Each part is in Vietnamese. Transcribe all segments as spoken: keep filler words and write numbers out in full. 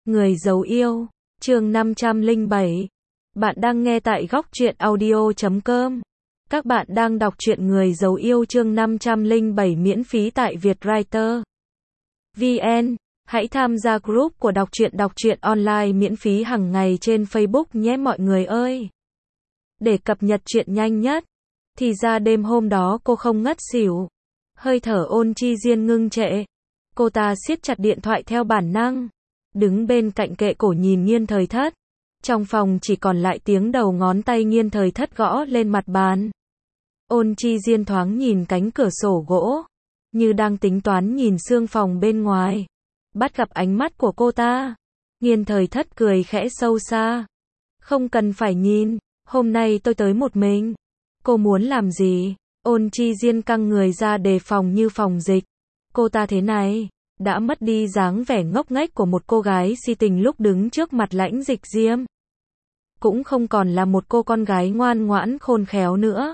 Người giấu yêu, chương năm trăm lẻ bảy. Bạn đang nghe tại góc truyện audio chấm com. Các bạn đang đọc truyện Người giấu yêu chương năm trăm lẻ bảy miễn phí tại Vietwriter vê en. Hãy tham gia group của đọc truyện đọc truyện online miễn phí hàng ngày trên Facebook nhé mọi người ơi. Để cập nhật truyện nhanh nhất. Thì ra đêm hôm đó cô không ngất xỉu. Hơi thở Ôn Chi Diên ngưng trệ. Cô ta siết chặt điện thoại theo bản năng. Đứng bên cạnh kệ cổ nhìn Nghiên Thời Thất. Trong phòng chỉ còn lại tiếng đầu ngón tay Nghiên Thời Thất gõ lên mặt bàn. Ôn Chi Diên thoáng nhìn cánh cửa sổ gỗ. Như đang tính toán nhìn xương phòng bên ngoài. Bắt gặp ánh mắt của cô ta. Nghiên Thời Thất cười khẽ sâu xa. Không cần phải nhìn, hôm nay tôi tới một mình. Cô muốn làm gì? Ôn Chi Diên căng người ra đề phòng như phòng dịch. Cô ta thế này, đã mất đi dáng vẻ ngốc nghếch của một cô gái si tình lúc đứng trước mặt Lãnh Dịch Diêm. Cũng không còn là một cô con gái ngoan ngoãn khôn khéo nữa.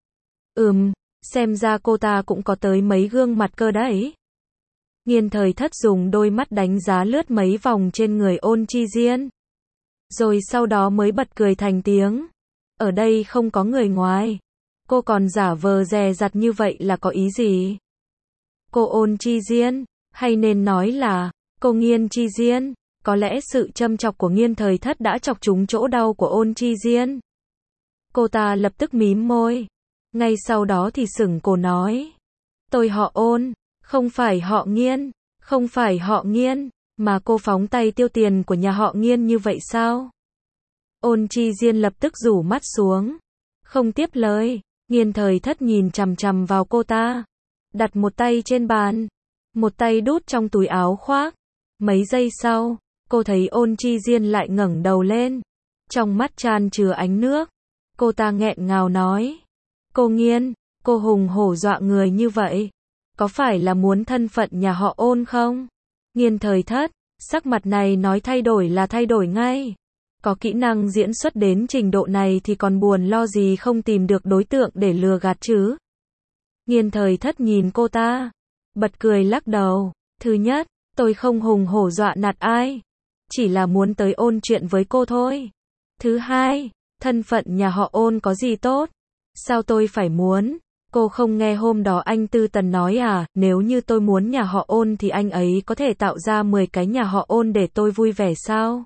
Ừm, xem ra cô ta cũng có tới mấy gương mặt cơ đấy. Nghiên Thời Thất dùng đôi mắt đánh giá lướt mấy vòng trên người Ôn Chi Diên. Rồi sau đó mới bật cười thành tiếng. Ở đây không có người ngoài. Cô còn giả vờ dè dặt như vậy là có ý gì? Cô Ôn Chi Diên, hay nên nói là, cô Nghiên Chi Diên, có lẽ sự châm chọc của Nghiên Thời Thất đã chọc trúng chỗ đau của Ôn Chi Diên. Cô ta lập tức mím môi. Ngay sau đó thì sững cổ nói. Tôi họ Ôn, không phải họ Nghiên, không phải họ Nghiên, mà cô phóng tay tiêu tiền của nhà họ Nghiên như vậy sao? Ôn Chi Diên lập tức rủ mắt xuống. Không tiếp lời, Nghiên Thời Thất nhìn chằm chằm vào cô ta. Đặt một tay trên bàn, một tay đút trong túi áo khoác. Mấy giây sau, cô thấy Ôn Chi Diên lại ngẩng đầu lên. Trong mắt tràn chứa ánh nước. Cô ta nghẹn ngào nói. Cô Nghiên, cô hùng hổ dọa người như vậy. Có phải là muốn thân phận nhà họ Ôn không? Nghiên Thời Thất, sắc mặt này nói thay đổi là thay đổi ngay. Có kỹ năng diễn xuất đến trình độ này thì còn buồn lo gì không tìm được đối tượng để lừa gạt chứ? Nghiên Thời Thất nhìn cô ta, bật cười lắc đầu. Thứ nhất, tôi không hùng hổ dọa nạt ai. Chỉ là muốn tới ôn chuyện với cô thôi. Thứ hai, thân phận nhà họ Ôn có gì tốt? Sao tôi phải muốn? Cô không nghe hôm đó anh Tư Tần nói à, nếu như tôi muốn nhà họ Ôn thì anh ấy có thể tạo ra mười cái nhà họ Ôn để tôi vui vẻ sao?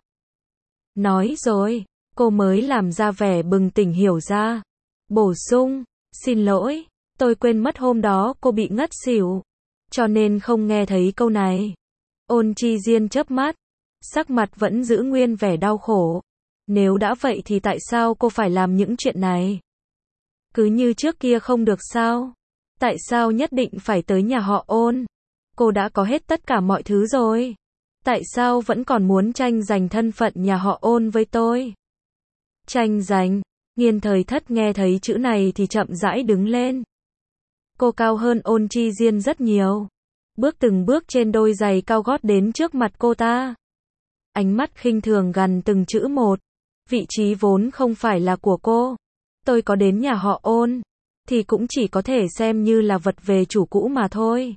Nói rồi, cô mới làm ra vẻ bừng tỉnh hiểu ra. Bổ sung, xin lỗi, tôi quên mất hôm đó cô bị ngất xỉu. Cho nên không nghe thấy câu này. Ôn Chi Diên chớp mắt, sắc mặt vẫn giữ nguyên vẻ đau khổ. Nếu đã vậy thì tại sao cô phải làm những chuyện này? Cứ như trước kia không được sao? Tại sao nhất định phải tới nhà họ Ôn? Cô đã có hết tất cả mọi thứ rồi. Tại sao vẫn còn muốn tranh giành thân phận nhà họ Ôn với tôi? Tranh giành? Nghiên Thời Thất nghe thấy chữ này thì chậm rãi đứng lên. Cô cao hơn Ôn Chi Diên rất nhiều. Bước từng bước trên đôi giày cao gót đến trước mặt cô ta. Ánh mắt khinh thường gằn từng chữ một. Vị trí vốn không phải là của cô. Tôi có đến nhà họ Ôn, thì cũng chỉ có thể xem như là vật về chủ cũ mà thôi.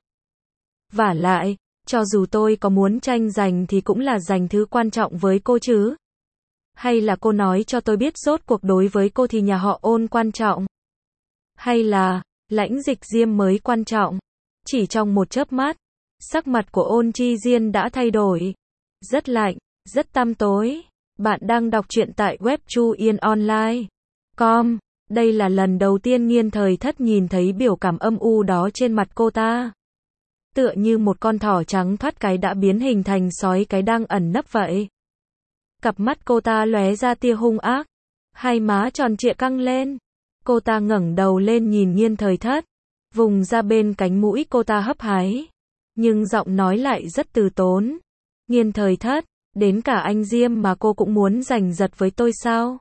Vả lại, cho dù tôi có muốn tranh giành thì cũng là giành thứ quan trọng với cô chứ. Hay là cô nói cho tôi biết rốt cuộc đối với cô thì nhà họ Ôn quan trọng? Hay là, Lãnh Dịch Diêm mới quan trọng? Chỉ trong một chớp mắt, sắc mặt của Ôn Chi Diên đã thay đổi. Rất lạnh, rất tăm tối. Bạn đang đọc truyện tại web chu yên online chấm com. Đây là lần đầu tiên Nghiên Thời Thất nhìn thấy biểu cảm âm u đó trên mặt cô ta. Tựa như một con thỏ trắng thoát cái đã biến hình thành sói cái đang ẩn nấp vậy. Cặp mắt cô ta lóe ra tia hung ác. Hai má tròn trịa căng lên. Cô ta ngẩng đầu lên nhìn Nghiên Thời Thất. Vùng ra bên cánh mũi cô ta hấp háy. Nhưng giọng nói lại rất từ tốn. Nghiên Thời Thất, đến cả anh Diêm mà cô cũng muốn giành giật với tôi sao?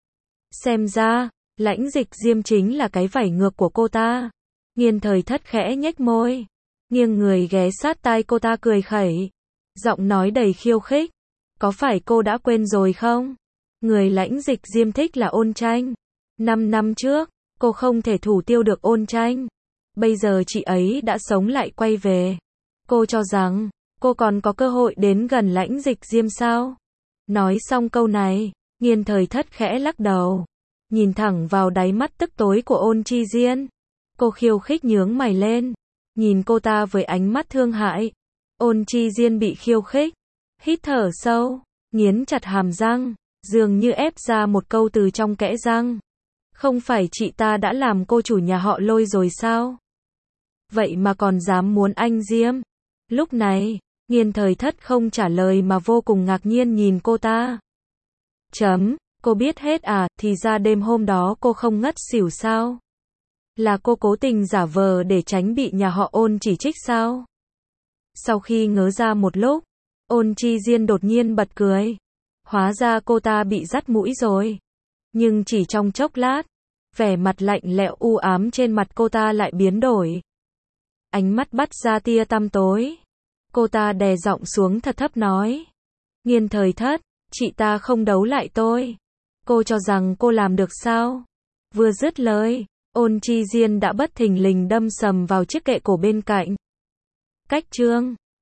Xem ra, Lãnh Dịch Diêm chính là cái vảy ngược của cô ta. Nghiên Thời Thất khẽ nhếch môi. Nghiêng người ghé sát tai cô ta cười khẩy. Giọng nói đầy khiêu khích. Có phải cô đã quên rồi không? Người Lãnh Dịch Diêm thích là Ôn Tranh. Năm năm trước, cô không thể thủ tiêu được Ôn Tranh. Bây giờ chị ấy đã sống lại quay về. Cô cho rằng, cô còn có cơ hội đến gần Lãnh Dịch Diêm sao? Nói xong câu này, Nghiên Thời Thất khẽ lắc đầu, nhìn thẳng vào đáy mắt tức tối của Ôn Chi Diên. Cô khiêu khích nhướng mày lên, nhìn cô ta với ánh mắt thương hại. Ôn Chi Diên bị khiêu khích, hít thở sâu, nghiến chặt hàm răng, dường như ép ra một câu từ trong kẽ răng. Không phải chị ta đã làm cô chủ nhà họ Lôi rồi sao? Vậy mà còn dám muốn anh Diêm. Lúc này, Nghiên Thời Thất không trả lời mà vô cùng ngạc nhiên nhìn cô ta. Chấm, cô biết hết à, thì ra đêm hôm đó cô không ngất xỉu sao? Là cô cố tình giả vờ để tránh bị nhà họ Ôn chỉ trích sao? Sau khi ngớ ra một lúc, Ôn Chi Diên đột nhiên bật cười. Hóa ra cô ta bị dắt mũi rồi. Nhưng chỉ trong chốc lát, vẻ mặt lạnh lẽo u ám trên mặt cô ta lại biến đổi. Ánh mắt bắt ra tia tăm tối. Cô ta đè giọng xuống thật thấp nói. Nghiên Thời Thất, chị ta không đấu lại tôi. Cô cho rằng cô làm được sao? Vừa dứt lời, Ôn Chi Diên đã bất thình lình đâm sầm vào chiếc kệ cổ bên cạnh. Cách chương